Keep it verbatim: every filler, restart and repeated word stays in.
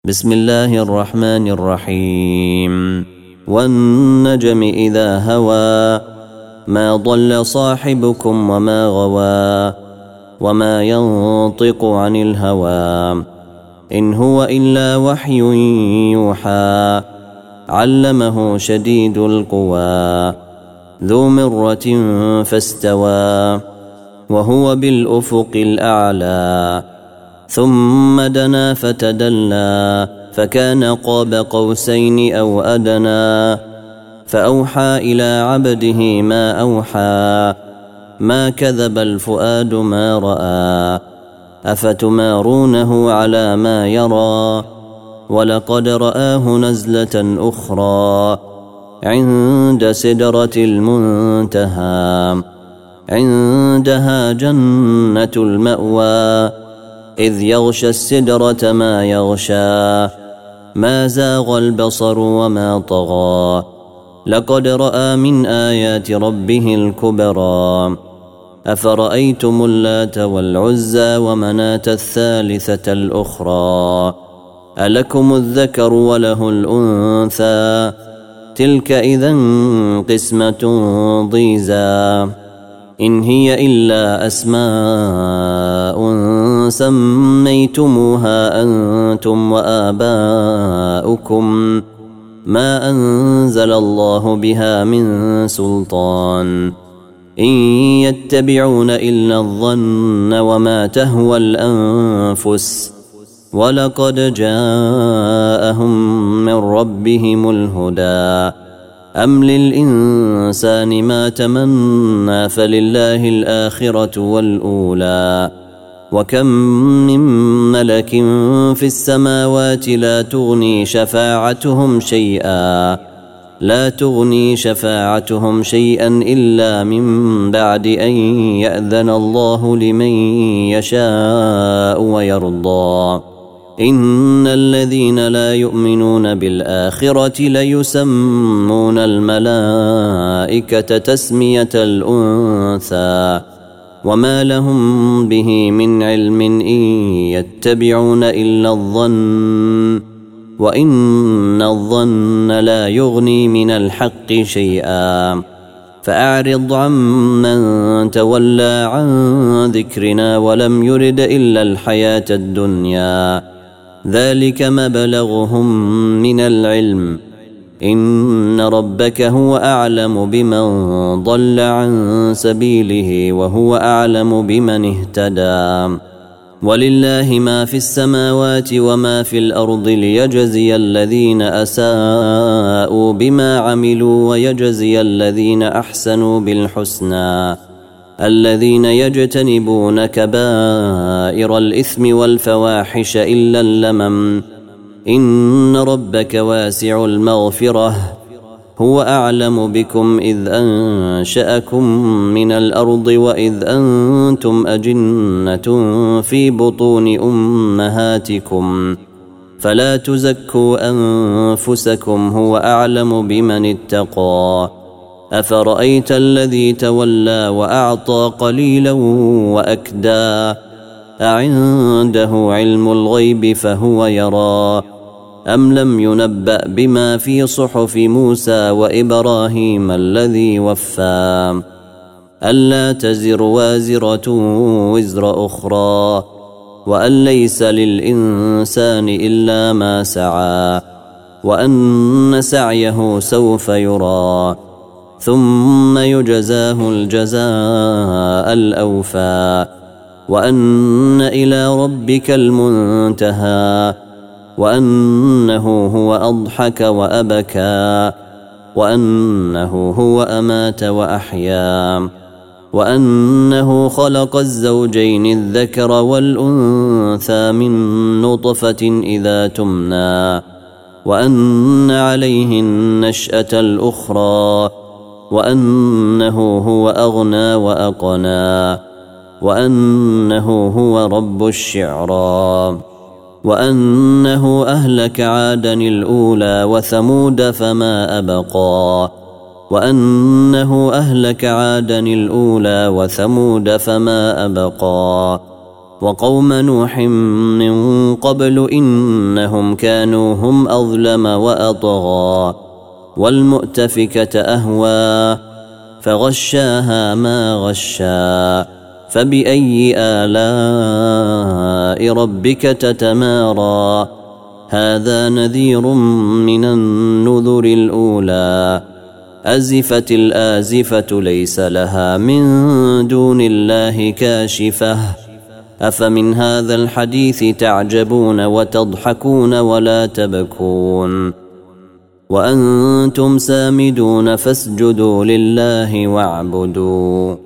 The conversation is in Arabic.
بسم الله الرحمن الرحيم والنجم إذا هوى ما ضل صاحبكم وما غوى وما ينطق عن الهوى إن هو إلا وحي يوحى علمه شديد القوى ذو مرة فاستوى وهو بالأفق الأعلى ثم دنا فتدلى فكان قاب قوسين أو أدنى فأوحى إلى عبده ما أوحى ما كذب الفؤاد ما رأى أفتمارونه على ما يرى ولقد رآه نزلة أخرى عند سدرة المنتهى عندها جنة المأوى إذ يغشى السدرة ما يغشى ما زاغ البصر وما طغى لقد رأى من آيات ربه الكبرى أفرأيتم اللات والعزى ومناة الثالثة الأخرى ألكم الذكر وله الأنثى تلك إذا قسمة ضيزى إن هي إلا أسماء سميتموها أنتم وآباؤكم ما أنزل الله بها من سلطان إن يتبعون إلا الظن وما تهوى الأنفس ولقد جاءهم من ربهم الهدى أم للإنسان ما تمنى فلله الآخرة والأولى وكم من ملك في السماوات لا تغني شفاعتهم شيئا لا تغني شفاعتهم شيئا إلا من بعد أن يأذن الله لمن يشاء ويرضى إن الذين لا يؤمنون بالآخرة ليسمون الملائكة تسمية الأنثى وما لهم به من علم إن يتبعون إلا الظن وإن الظن لا يغني من الحق شيئا فأعرض عمن تولى عن ذكرنا ولم يرد إلا الحياة الدنيا ذلك مبلغهم من العلم إن ربك هو أعلم بمن ضل عن سبيله وهو أعلم بمن اهتدى ولله ما في السماوات وما في الأرض ليجزي الذين أساءوا بما عملوا ويجزي الذين أحسنوا بالحسنى الذين يجتنبون كبائر الإثم والفواحش إلا اللمم إن ربك واسع المغفرة هو أعلم بكم إذ أنشأكم من الأرض وإذ أنتم أجنة في بطون أمهاتكم فلا تزكوا أنفسكم هو أعلم بمن اتقى أفرأيت الذي تولى وأعطى قليلا وأكدى أعنده علم الغيب فهو يرى أم لم ينبأ بما في صحف موسى وإبراهيم الذي وفى ألا تزر وازرة وزر أخرى وأن ليس للإنسان إلا ما سعى وأن سعيه سوف يرى ثم يجزاه الجزاء الأوفى وأن إلى ربك المنتهى وأنه هو أضحك وأبكى وأنه هو أمات وأحيا وأنه خلق الزوجين الذكر والأنثى من نطفة إذا تمنى وأن عليه النشأة الأخرى وأنه هو أغنى وأقنى وأنه هو رب الشعرى وأنه أهلك عادا الأولى وثمود فما أبقى وأنه أهلك عادا الأولى وثمود فما أبقى وقوم نوح من قبل إنهم كانوا هم أظلم وأطغى والمؤتفكة أهوى فغشاها ما غشا فبأي آلاء ربك تتمارى هذا نذير من النذر الأولى أزفت الآزفة ليس لها من دون الله كاشفة أفمن هذا الحديث تعجبون وتضحكون ولا تبكون وأنتم سامدون فاسجدوا لله واعبدوا